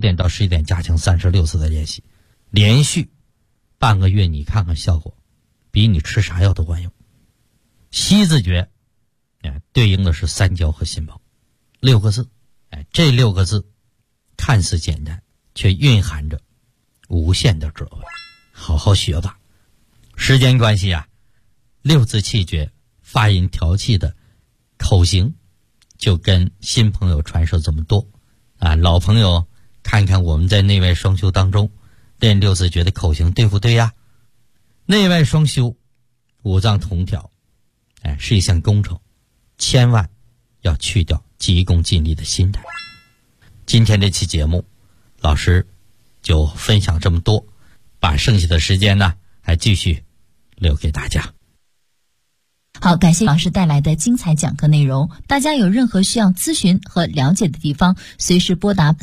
点到11点加强36次的练习，连续半个月，你看看效果，比你吃啥药都管用。西字诀，对应的是三焦和心包，6个字，这6个字看似简单，却蕴含着无限的智慧。好好学吧。时间关系6字气诀发音调气的口型就跟新朋友传授这么多老朋友看看我们在内外双修当中练6字诀的口型对不对呀？内外双修，五脏同调，是一项工程，千万要去掉急功近利的心态。今天这期节目，老师就分享这么多，把剩下的时间呢，还继续留给大家。 好，感谢老师带来的精彩讲课内容。大家有任何需要咨询和了解的地方，随时拨打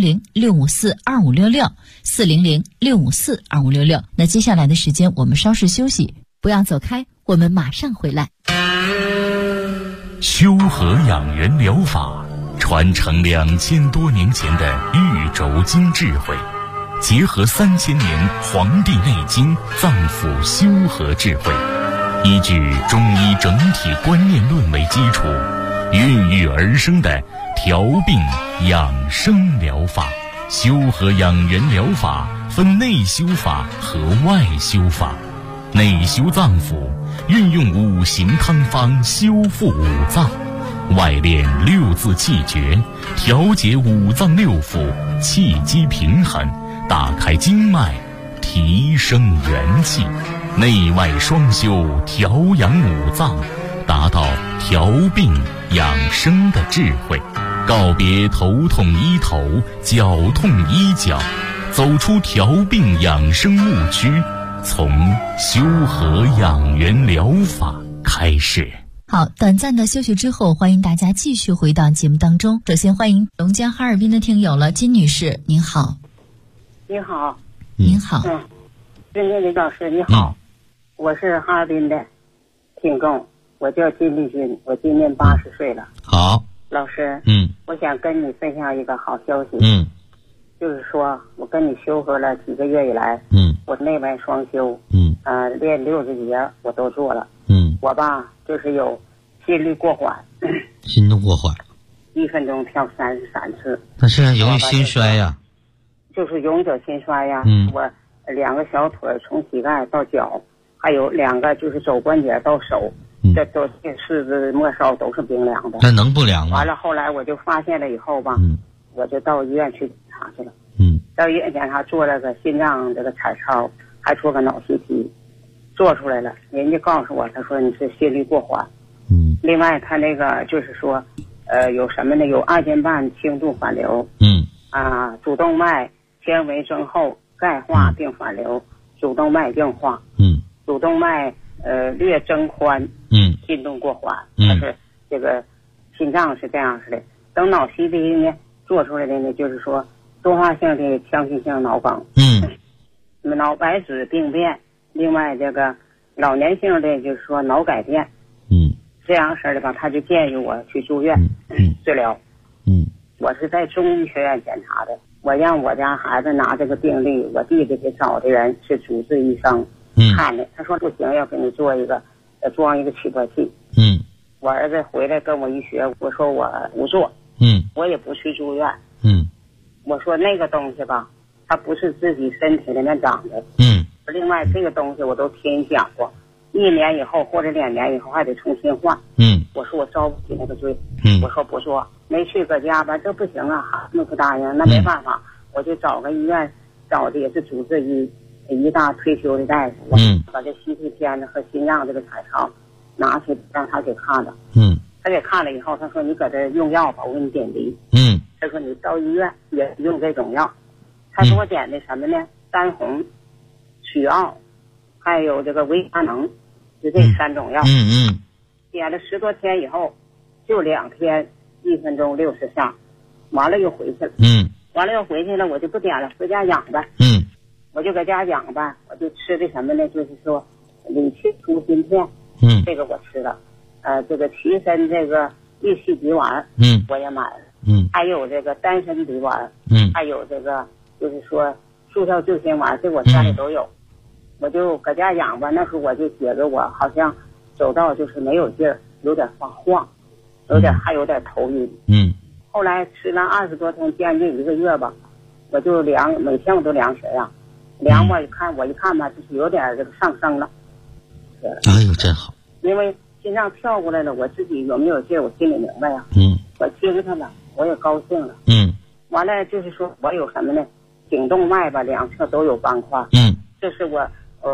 400-654-2566，400-654-2566。那接下来的时间我们稍事休息，不要走开，我们马上回来。 修和养元疗法传承2000多年前的玉轴经智慧，结合3000年《黄帝内经》脏腑修和智慧，依据中医整体观念论为基础，孕育而生的调病养生疗法。修和养元疗法分内修法和外修法。内修脏腑，运用5行汤方修复五脏；外练6字气诀，调节五脏六腑，气机平衡，打开经脉，提升元气。内外双修，调养五脏，达到调病养生的智慧。告别头痛医头，脚痛医脚，走出调病养生误区，从修和养元疗法开始。 好，短暂的休息之后，欢迎大家继续回到节目当中。首先欢迎龙江哈尔滨的听友了，金女士，您好。 你好。 您好。 金丽老师你好。我是哈尔滨的听众，我叫金丽君，我今年80岁了。 好， 老师，我想跟你分享一个好消息。就是说我跟你修和了几个月以来，我内外双修，练6字诀我都做了。我吧就是有心率过缓， 心动过缓 ，1分钟跳33次。 那是容易心衰呀。 就是容易得心衰呀。我2个小腿从膝盖到脚，还有2个就是肘关节到手，这都四肢末梢都是冰凉的。 那能不凉吗？ 完了后来我就发现了以后吧，我就到医院去检查去了。到医院检查做了个心脏这个彩超，还做个脑 CT， 做出来了，人家告诉我，他说你是心率过缓。另外他那个就是说有什么呢？有2间半轻度反流，主动脉纤维增厚钙化并反流，主动脉硬化，主动脉略增宽，心动过缓，它是这个心脏是这样式的。等脑 CT 呢做出来的呢，就是说多发性的腔隙性脑梗，脑白质病变，另外这个老年性的就是说脑改变，这样式的吧，他就建议我去住院治疗。我是在中医学院检查的，我让我家孩子拿这个病历，我弟弟给找的人是主治医生看的，他说不行，要给你做一个装一个起搏器。我儿子回来跟我一学，我说我不做，我也不去住院。我说那个东西吧，它不是自己身体里面长的。另外这个东西我都听你讲过，1年以后或者2年以后还得重新换。我说我招不起那个罪。我说不做，没去搁家吧，这不行啊，孩子不答应，那没办法，我就找个医院，找的也是主治医大退休的大夫，把这CT片子和心脏这个彩超拿去让他给看了。他给看了以后，他说你搁这用药吧，我给你点滴。他说你到医院也用这种药，他给我点的什么呢？丹红、曲奥，还有这个维他能，就这3种药。点了10多天以后，就2天1分钟60下，完了又回去了。完了又回去了，我就不点了，回家养吧。我就搁家养吧，我就吃的什么呢？就是说理气舒心片，这个我吃了。这个齐参这个益气吉丸，我也买了。 还有这个丹参梨丸，还有这个就是说速效救心丸，这我家里都有。我就搁家养吧，那时候我就觉得我好像走道就是没有劲儿，有点发晃，还有点头晕。后来吃了20多天，将近1个月吧，我就量，每天我都量血压，量我一看吧，就是有点这个上升了。 哎呦，真好！ 因为心脏跳过来了，我自己有没有劲儿，我心里明白呀。我精神了，我也高兴了。完了就是说我有什么呢？颈动脉吧，两侧都有斑块。这是我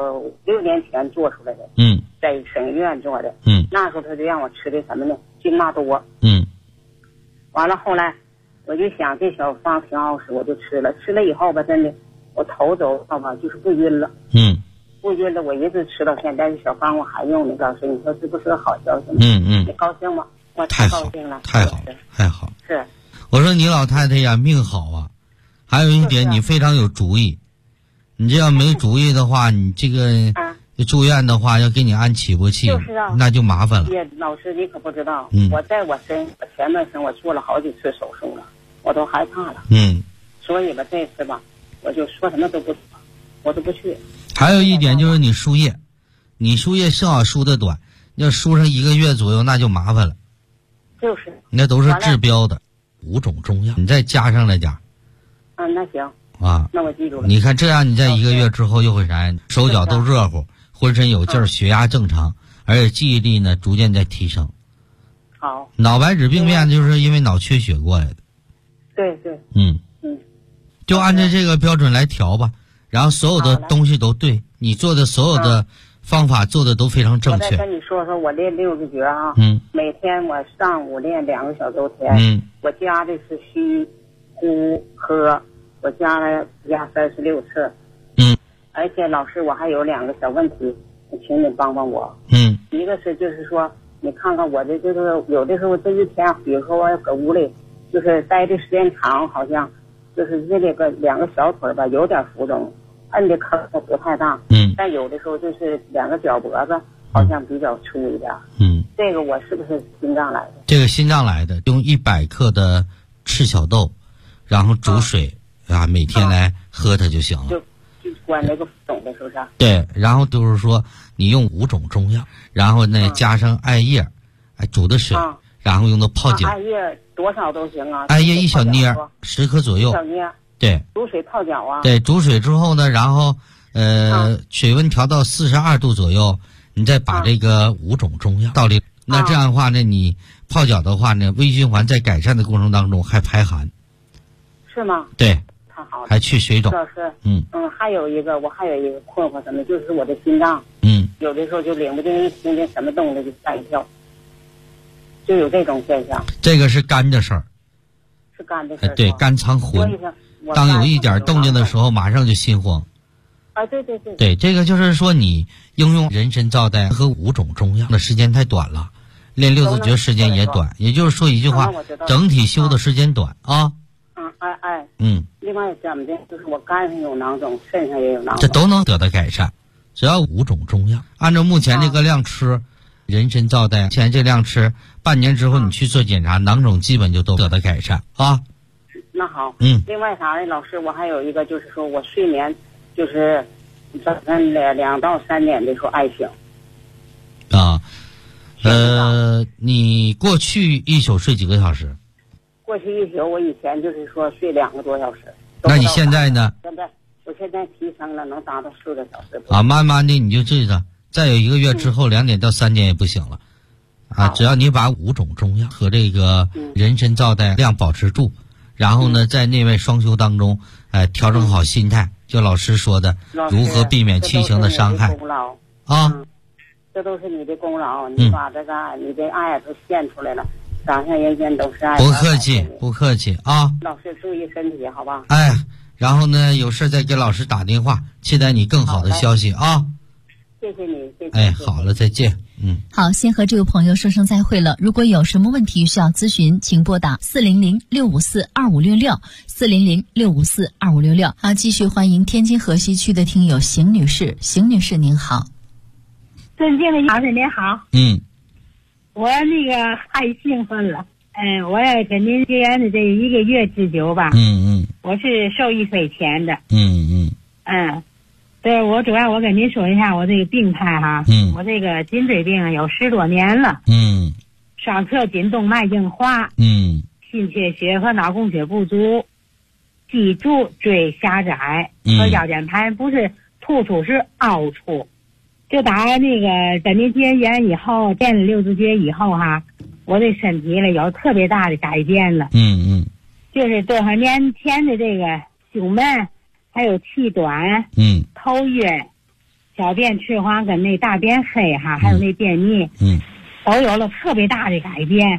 6年前做出来的。在省医院做的。那时候他就让我吃的什么呢？金马多。完了后来我就想这小方挺好使，我就吃了。吃了以后吧，真的我头走吧就是不晕了。不晕了，我一直吃到现在。这小方我还用呢，老师，你说是不是个好消息吗？你高兴吗？我太高兴了， 太好。 是， 我说你老太太呀，命好啊。还有一点，你非常有主意。你这要没主意的话，你这个住院的话，要给你安起搏器，那就麻烦了。 老师，你可不知道，我在我前半生我做了好几次手术了，我都害怕了。所以吧，这次吧，我就说什么都不，我都不去。 还有一点就是你输液，正好输的短，要输上1个月左右，那就麻烦了。 就是那都是治标的5种中药，你再加上来点。 那行啊， 那我记住了。 你看这样，你在1个月之后又会啥？手脚都热乎，浑身有劲儿，血压正常，而且记忆力呢逐渐在提升。 好。 脑白质病变就是因为脑缺血过来的。 对。 就按照这个标准来调吧，然后所有的东西都对，你做的所有的方法做的都非常正确。 我再跟你说说我练6个诀啊。每天我上午练2个小周天。我加的是虚、呼、喝。我加36次。而且老师，我还有2个小问题，请你帮帮我。一个是就是说，你看看我这就是有的时候这一天，比如说我搁屋里，就是待的时间长，好像就是这个2个小腿吧有点浮肿，摁的坑不太大。但有的时候就是2个脚脖子好像比较粗一点。这个我是不是心脏来的？ 这个心脏来的，用100克的赤小豆，然后煮水。每天来喝它就行了。 就管那个肿的是不是？ 对，然后就是说你用5种中药，然后呢加上艾叶，煮的水，然后用到泡脚。 艾叶多少都行啊？ 艾叶1小捏，10克左右。 1小捏。 对。 煮水泡脚啊？ 对，煮水之后呢，然后水温调到42度左右，你再把这个5种中药倒里。那这样的话呢，你泡脚的话呢，微循环在改善的过程当中还排寒。 是吗？ 对。 好， 还去水肿。 老师，还有一个困惑，什么就是我的心脏，有的时候就领不定，一听见什么动静就吓一跳，就有这种现象。 这个是肝的事儿。 是肝的事儿。 对，肝藏魂。当有一点动静的时候，马上就心慌。 对。 对，这个就是说你应用人参皂苷和5种中药的时间太短了，练6字诀时间也短，也就是说一句话，整体修的时间短啊。 另外怎么的，就是我肝上有囊肿，肾上也有囊肿， 这都能得到改善。只要5种中药，按照目前这个量吃，人参皂苷，现在这量吃，半年之后你去做检查，囊肿基本就都得到改善啊。 那好，另外啥呢，老师，我还有一个就是说我睡眠就是早晨2到3点的时候爱醒。 你过去一宿睡几个小时？ 过去一宿，我以前就是说睡2个多小时。 那你现在呢？ 我现在提升了，能达到4个小时。 慢慢的你就这个，再有1个月之后2点到3点也不行了。只要你把5种中药和这个人参皂苷量保持住，然后呢，在内外双修当中，调整好心态，就老师说的，如何避免亲情的伤害这都是你的功劳，你把这个你的爱都献出来了。掌上人间都是爱。 不客气啊！ 老师注意身体，好吧？ 然后呢，有事再给老师打电话，期待你更好的消息啊！ 谢谢你， 好了，再见。 好，先和这个朋友说声再会了。如果有什么问题需要咨询，请拨打400-654-2566，400-654-2566。好，继续欢迎天津河西区的听友邢女士。邢女士您好。 尊敬的老师您好。 嗯。 我那个太兴奋了。 我也跟您结缘的这1个月之久吧。我是受益匪浅的。对，我主要我跟您说一下我这个病态哈。我这个颈椎病有10多年了。双侧颈动脉硬化。心缺血和脑供血不足，脊柱椎狭窄和腰间盘不是突出是凹出。就打那个跟您结缘以后，练了6字诀以后哈，我这身体里有特别大的改变了。就是多少年前的这个胸闷，还有气短，头晕，小便赤黄跟那大便黑哈，还有那便秘，都有了特别大的改变。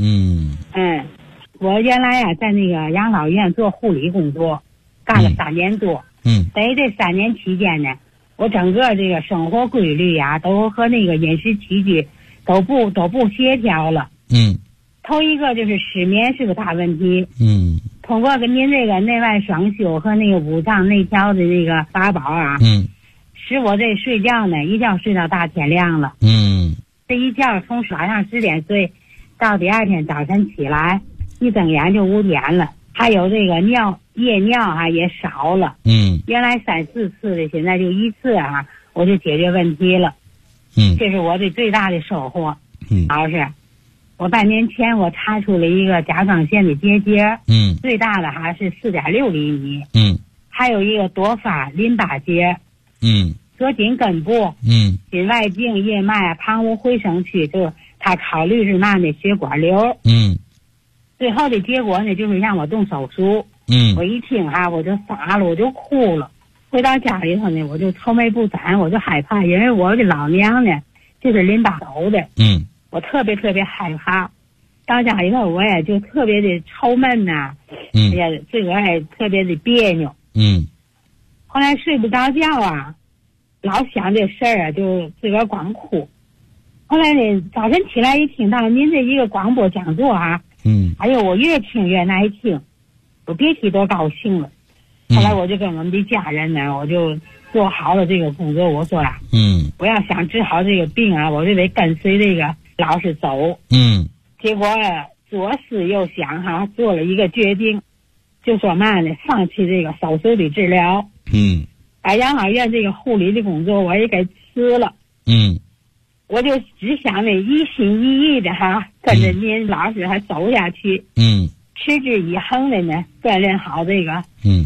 我原来呀在那个养老院做护理工作，干了3年多。在这3年期间呢，我整个这个生活规律呀，都和那个饮食起居都不协调了。头一个就是失眠是个大问题。通过跟您这个内外双修和那个五脏内调的那个法宝啊，使我这睡觉呢一觉睡到大天亮了。这一觉从晚上10点睡到第2天早晨起来，一睁眼就5点了。还有这个夜尿啊也少了。原来3、4次的，现在就1次啊，我就解决问题了。这是我的最大的收获。老师，我半年前我查出了一个甲状腺的结节。最大的还是4.6厘米。还有一个多发淋巴结。左颈根部。颈外径叶脉旁无回声区，就他考虑是嘛呢？血管瘤。最后的结果呢，就是让我动手术。我一听哈，我就傻了，我就哭了。回到家里头呢，我就愁眉不展，我就害怕，因为我的老娘呢就是淋巴瘤的。我特别害怕。到家里头我也就特别的愁闷呐。也自个儿也特别的别扭。后来睡不着觉啊，老想这事儿啊，就自个儿光哭。后来呢，早晨起来一听到您这一个广播讲座啊，哎呦，我越听越耐听，我别提多高兴了。后来我就跟我们的家人呢，我就做好了这个工作。我说啊，我要想治好这个病啊，我就得跟随这个老师走。结果左思右想哈，做了一个决定，就说嘛呢，放弃这个手术的治疗。把养老院这个护理的工作我也给辞了。我就只想呢一心一意的哈，跟着您老师还走下去。持之以恒的呢锻炼好这个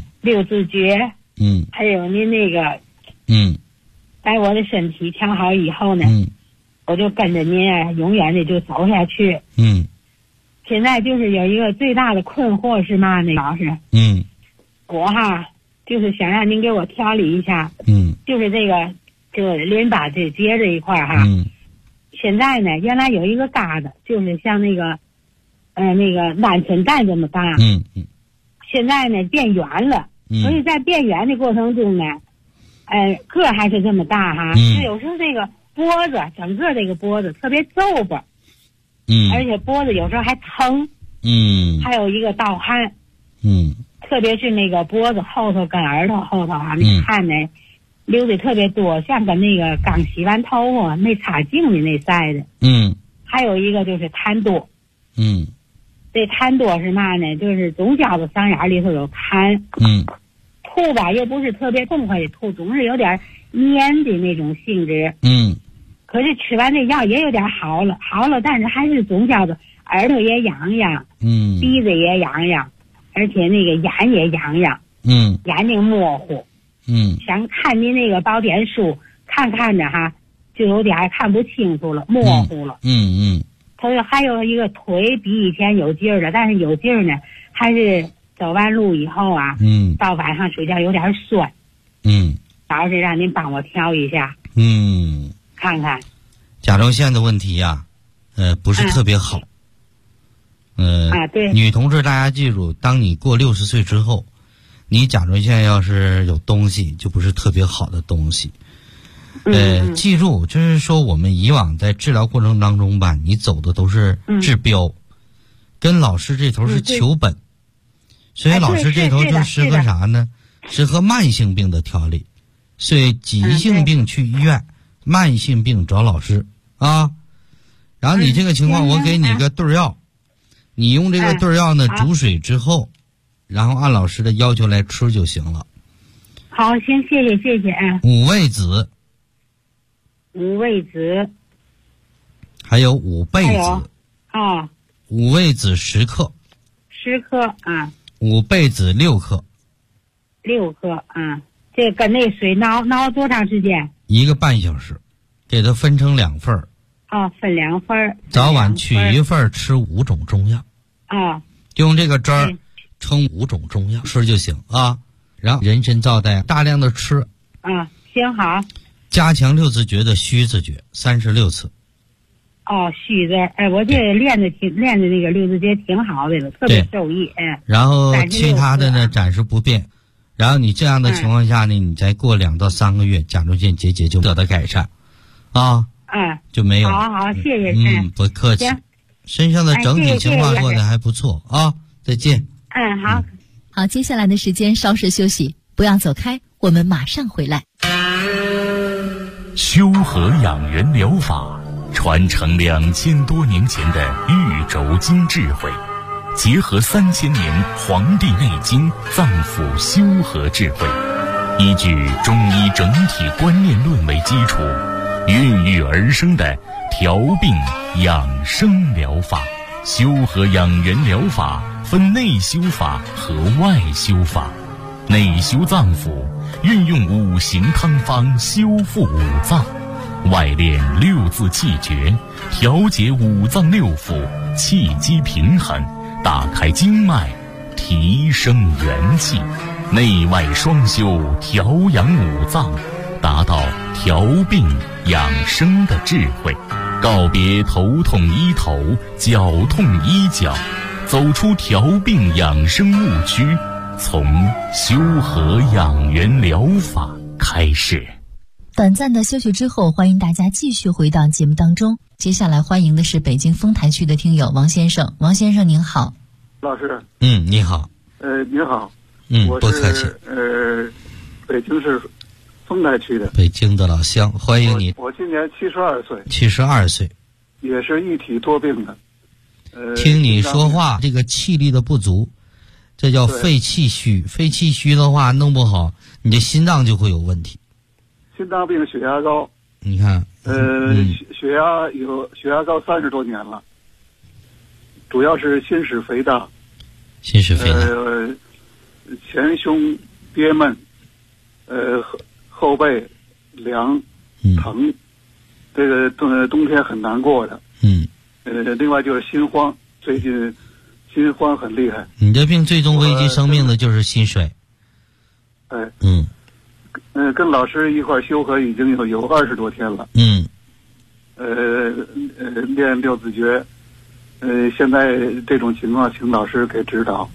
6字诀。还有您那个把我的身体调好以后呢，我就跟着您啊永远的就走下去。现在就是有一个最大的困惑是嘛呢，老师？我哈就是想让您给我调理一下。就是这个淋巴结这一块哈。现在呢，原来有一个疙瘩，就是像那个鹌鹑蛋这么大。现在呢变圆了。所以在变圆的过程中呢，个还是这么大哈。有时候这个脖子，整个这个脖子特别皱巴。而且脖子有时候还疼。还有一个盗汗。特别是那个脖子后头跟耳朵后头啊，那汗呢流的特别多，像跟那个刚洗完头发没擦净的那晒的。还有一个就是痰多。这痰多是嘛呢？就是总觉得嗓眼里头有痰。吐吧又不是特别痛快的吐，总是有点黏的那种性质。可是吃完这药也有点好了，但是还是总觉得耳朵也痒痒。鼻子也痒痒，而且那个眼也痒痒。眼睛模糊。想看您那个宝典书，看着哈，就有点看不清楚了，模糊了。他说还有一个腿比以前有劲儿了，但是有劲儿呢，还是走完路以后啊，到晚上睡觉有点酸。老师让您帮我调一下。看看。 甲状腺的问题呀，不是特别好。 对。 女同志，大家记住，当你过60岁之后，你甲状腺要是有东西，就不是特别好的东西。记住，就是说我们以往在治疗过程当中吧，你走的都是治标，跟老师这头是求本，所以老师这头就适合啥呢？适合慢性病的调理，所以急性病去医院，慢性病找老师啊。然后你这个情况，我给你个对药， 你用这个对药呢煮水之后，然后按老师的要求来吃就行了。 好，行，谢谢。 五味子，还有五倍子。五味子10克。 10克啊。 五倍子6克。 6克啊。这跟那水熬多长时间 ？1个半小时，给它分成2份儿。 分2份儿。 早晚取1份儿，吃5种中药。用这个汁儿称5种中药吃就行啊。然后人参皂苷大量的吃。 行好。 加强六字诀的虚字诀36次。 虚字，我这练的那个六字诀挺好的了，特别受益。 然后其他的呢暂时不变。然后你这样的情况下呢，你再过2到3个月，甲状腺结节就得到改善，就没有。 好，谢谢。 不客气。身上的整体情况过得还不错啊，再见。 好。 好，接下来的时间稍事休息，不要走开，我们马上回来。 修和养元疗法传承2000多年前的玉轴经智慧，结合3000年《黄帝内经》脏腑修和智慧，依据中医整体观念论为基础，孕育而生的调病养生疗法。修和养元疗法分内修法和外修法。内修脏腑，运用5行汤方修复5脏；外练6字气诀，调节5脏6腑，气机平衡，打开经脉，提升元气。内外双修，调养5脏，达到调病养生的智慧。告别头痛医头，脚痛医脚，走出调病养生误区，从修和养元疗法开始。 短暂的休息之后，欢迎大家继续回到节目当中。接下来欢迎的是北京丰台区的听友王先生。王先生您好。 老师。 你好。 您好。 不客气。 北京市丰台区的。 北京的老乡，欢迎你。 我今年72岁。 72岁。 也是一体多病的。 听你说话，这个气力的不足，这叫肺气虚。肺气虚的话弄不好，你的心脏就会有问题。 心脏病，血压高。 你看。 血压高30多年了，主要是心室肥大。前胸憋闷，后背凉疼，这个冬天很难过的。另外就是心慌，最近心慌很厉害。 你这病最终危及生命的就是心水。 跟老师一块修和已经有20多天了。练六字诀。现在这种情况，请老师给指导。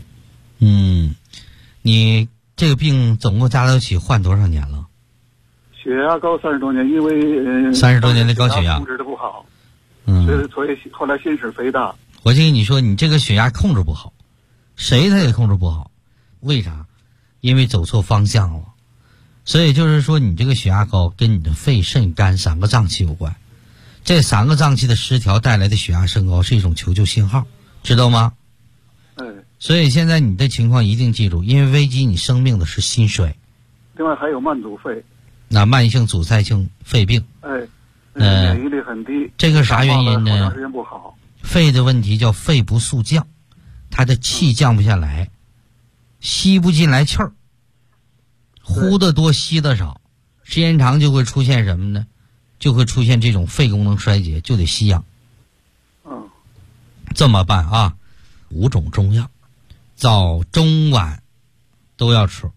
你这个病总共加到一起患多少年了？ 血压高30多年，因为 30多年的高血压控制的不好。所以后来心室肥大。 我就跟你说，你这个血压控制不好，谁他也控制不好。为啥？因为走错方向了。所以就是说，你这个血压高跟你的肺、肾、肝3个脏器有关。这3个脏器的失调带来的血压升高是一种求救信号，知道吗？所以现在你的情况一定记住，因为危及你生命的是心水。 另外还有慢阻肺。 那慢性阻塞性肺病。 免疫力很低。 这个啥原因呢？ 时间不好。 肺的问题叫肺不速降，它的气降不下来，吸不进来气儿，呼的多吸的少，时间长就会出现什么呢？就会出现这种肺功能衰竭，就得吸氧。这么办啊？5种中药，早中晚都要吃。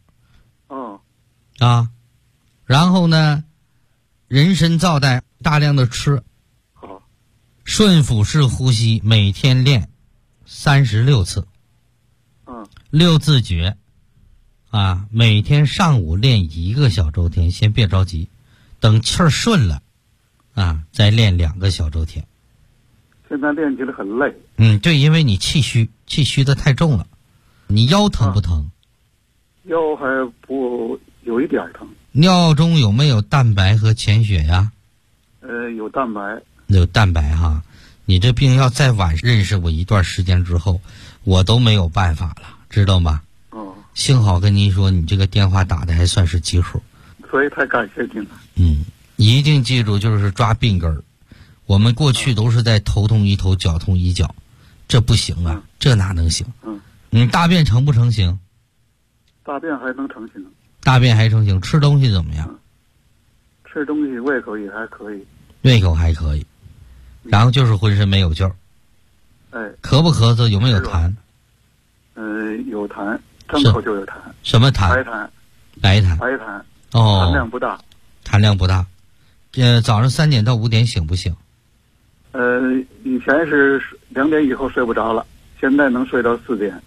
然后呢，人参皂苷大量的吃。顺腹式呼吸，每天练36次。6字诀每天上午练1个小周天，先别着急，等气儿顺了再练2个小周天。 现在练起来很累。 对，因为你气虚的太重了。你腰疼不疼？ 腰还不有一点疼。 尿中有没有蛋白和潜血呀？ 有蛋白。 有蛋白哈， 你这病要再晚认识我一段时间之后，我都没有办法了，知道吗？ 哦。 幸好跟您说，你这个电话打的还算是基础。 所以太感谢您了。 一定记住，就是抓病根儿。我们过去都是在头痛医头，脚痛医脚，这不行啊，这哪能行？你大便成不成形？ 大便还能成型。 大便还成型，吃东西怎么样？ 吃东西胃口也还可以。 胃口还可以，然后就是浑身没有劲儿。咳不咳嗽？有没有痰？ 有痰，张口就有痰。 什么痰？ 白痰。 哦。 痰量不大。 痰量不大。早上3点到5点醒不醒？ 以前是2点以后睡不着了，现在能睡到4点。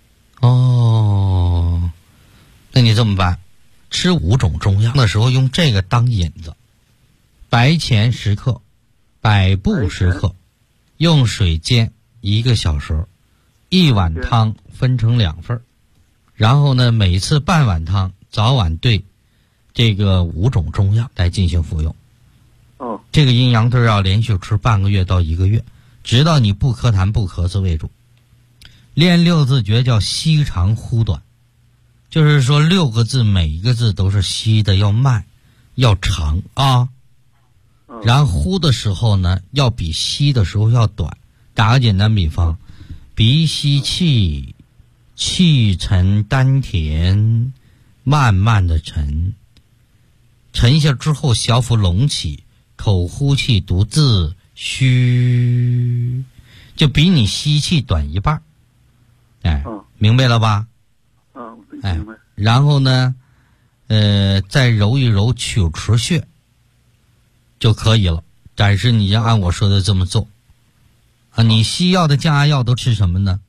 哦，那你这么办？吃5种中药的时候用这个当引子，白钱10克，百部10克，用水煎1个小时，1碗汤分成2份，然后呢，每次半碗汤，早晚兑这个5种中药来进行服用。这个阴阳对要连续吃半个月到1个月，直到你不咳痰不咳嗽为主。练6字诀叫吸长呼短，就是说6个字每一个字都是吸的要慢要长啊，然后呼的时候呢要比吸的时候要短。打个简单比方，鼻吸气，气沉丹田，慢慢的沉下之后，小腹隆起，口呼气读字虚，就比你吸气短1半。明白了吧？ 明白。 然后呢，再揉一揉曲池穴就可以了。但是你要按我说的这么做你西药的降压药都吃什么呢？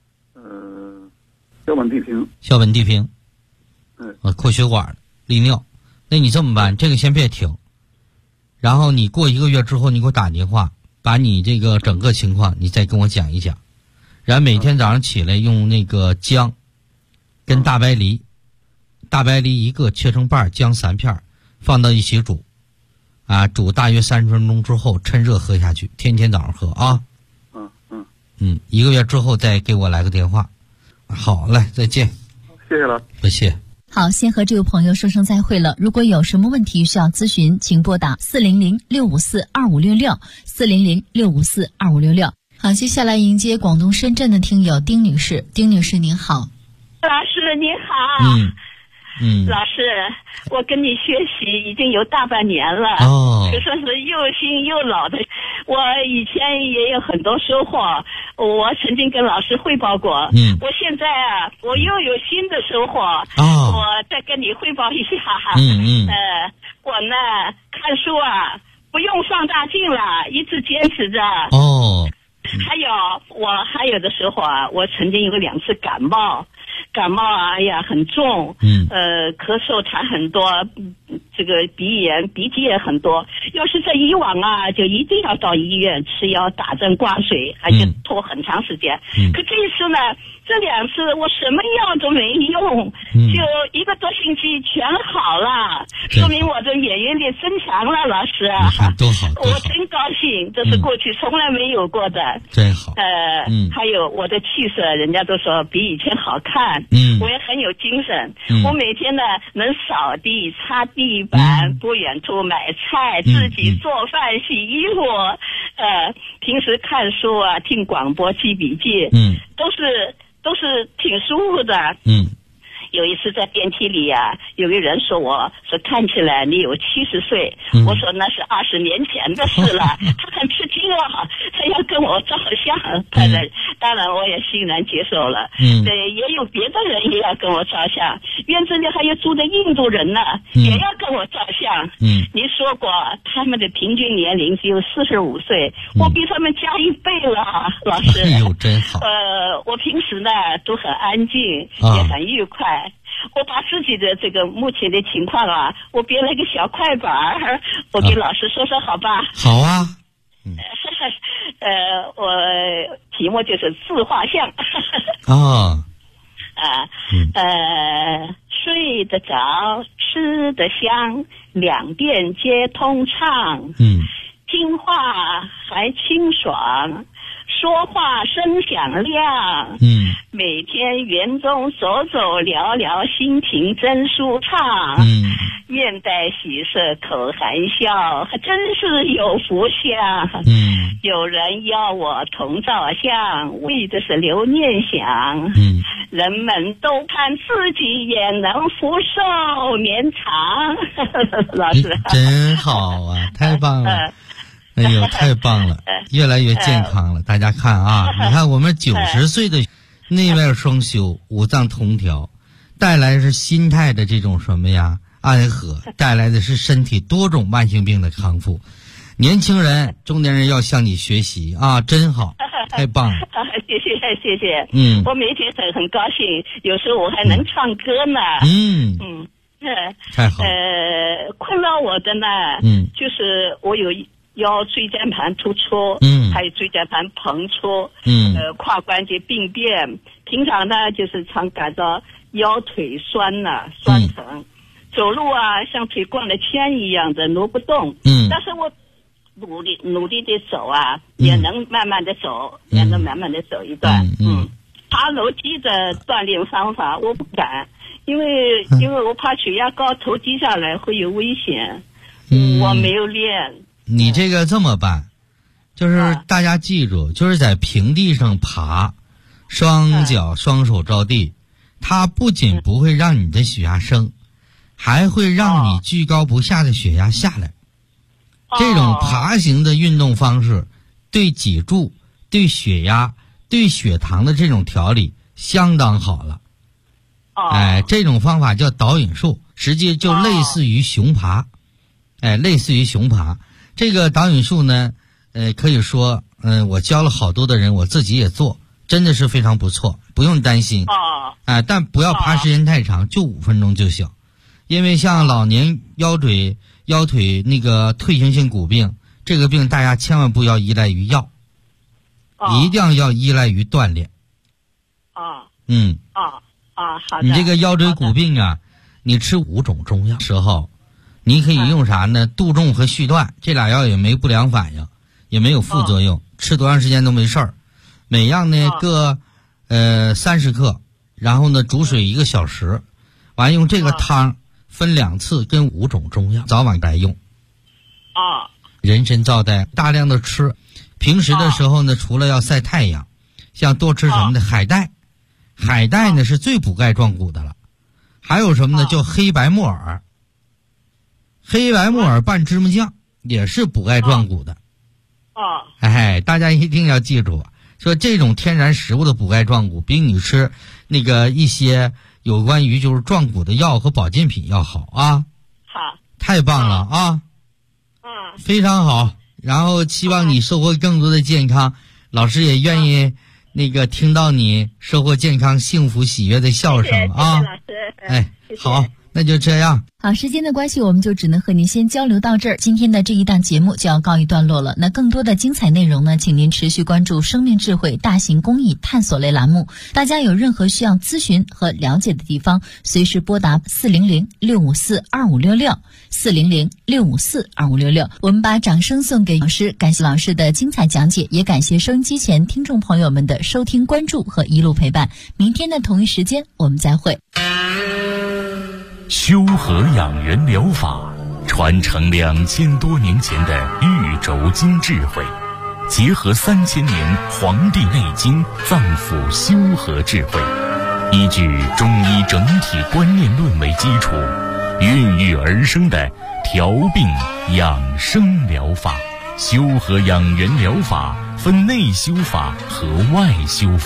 硝苯地平。 硝苯地平。扩血管、利尿。那你这么办？这个先别停。然后你过1个月之后，你给我打电话，把你这个整个情况你再跟我讲一讲。然后每天早上起来用那个姜跟大白梨，大白梨1个切成瓣，姜3片，放到一起煮煮大约30分钟之后趁热喝下去，天天早上喝啊。1个月之后再给我来个电话。好嘞，再见。 谢谢了。 不谢。 好，先和这位朋友说声再会了。如果有什么问题需要咨询，请拨打400-654-2566 400-654-2566。好，接下来迎接广东深圳的听友丁女士。丁女士您好。 老师您好。老师，我跟你学习已经有大半年了，可算是又新又老的。我以前也有很多收获，我曾经跟老师汇报过。我现在我又有新的收获，我再跟你汇报一下。我呢看书不用放大镜了，一直坚持着。还有我还有的时候我曾经有2次感冒哎呀很重，咳嗽痰很多，这个鼻炎鼻涕也很多。要是在以往就一定要到医院吃药打针挂水，还得拖很长时间。可这一次呢，这2次我什么药都没用，就1个多星期全好了，说明我的免疫力增强了。老师多好， 我真高兴，这是过去从来没有过的。 真好。 还有我的气色，人家都说比以前好看。我也很有精神。我每天呢能扫地、擦地板，不远处买菜，自己做饭、洗衣服。平时看书听广播、记笔记，都是挺舒服的。有一次在电梯里有个人说看起来你有70岁，我说那是20年前的事了。他很吃惊他要跟我照相，当然我也欣然接受了。也有别的人也要跟我照相，院子里还有住的印度人呢，也要跟我照相。您说过他们的平均年龄只有45岁，我比他们加1倍了老师。 哎呦真好。 我平时呢都很安静，也很愉快。我把自己的这个目前的情况我编了一个小快板，我给老师说说好吧？ 好啊。 我题目就是自画像。睡得着，吃得香，两边皆通畅。天听话还清爽，说话声响亮。每天园中走走聊聊，心情真舒畅。面带喜色口含笑，还真是有福相。有人邀我同照相，为的是留念想。人们都盼自己也能福寿绵长。老师， 真好啊，太棒了。哎呦，太棒了，越来越健康了。大家看啊，你看我们90岁的内外双修，五脏同调，带来的是心态的这种什么呀？安和，带来的是身体多种慢性病的康复。年轻人、中年人要向你学习啊，真好，太棒了。 谢谢。我每天很高兴，有时候我还能唱歌呢。 太好。 困扰我的呢，就是我有腰椎间盘突出，还有椎间盘膨出，胯关节病变，平常呢就是常感到腰腿酸疼，走路啊像腿灌了铅一样的挪不动，但是我努力的走啊，也能慢慢的走，一段。爬楼梯的锻炼方法我不敢，因为我怕血压高头低下来会有危险，我没有练。 你这个这么办，就是大家记住，就是在平地上爬，双脚双手着地，它不仅不会让你的血压升，还会让你居高不下的血压下来。这种爬行的运动方式对脊柱、对血压、对血糖的这种调理相当好了。这种方法叫导引术，实际就类似于熊爬。这个导引术呢，可以说，我教了好多的人，我自己也做，真的是非常不错，不用担心。但不要爬时间太长，就5分钟就行。因为像老年腰腿那个退行性骨病，这个病大家千万不要依赖于药，一定要依赖于锻炼。 好的。 你这个腰椎骨病啊，你吃5种中药时候，你可以用啥呢？杜仲和续断，这俩药也没不良反应，也没有副作用，吃多长时间都没事儿。每样呢各30克，然后呢煮水1个小时，完用这个汤分2次跟5种中药，早晚来用。人参皂苷大量的吃，平时的时候呢，除了要晒太阳，像多吃什么呢？海带呢是最补钙壮骨的了。还有什么呢？叫黑白木耳。黑白木耳拌芝麻酱也是补钙壮骨的。大家一定要记住，说这种天然食物的补钙壮骨比你吃那个一些有关于就是壮骨的药和保健品要好啊。太棒了啊。非常好。然后希望你收获更多的健康，老师也愿意那个听到你收获健康、幸福、喜悦的笑声啊。好，那就这样。 好，时间的关系，我们就只能和您先交流到这儿。今天的这一档节目就要告一段落了。那更多的精彩内容呢，请您持续关注生命智慧大型公益探索类栏目。大家有任何需要咨询和了解的地方，随时拨打400-654-2566 400-654-2566。我们把掌声送给老师，感谢老师的精彩讲解，也感谢收音机前听众朋友们的收听、关注和一路陪伴。明天的同一时间，我们再会。 修和养元疗法传承2000多年前的玉轴经智慧，结合3000年《黄帝内经》脏腑修和智慧，依据中医整体观念论为基础，孕育而生的调病养生疗法。修和养元疗法分内修法和外修法。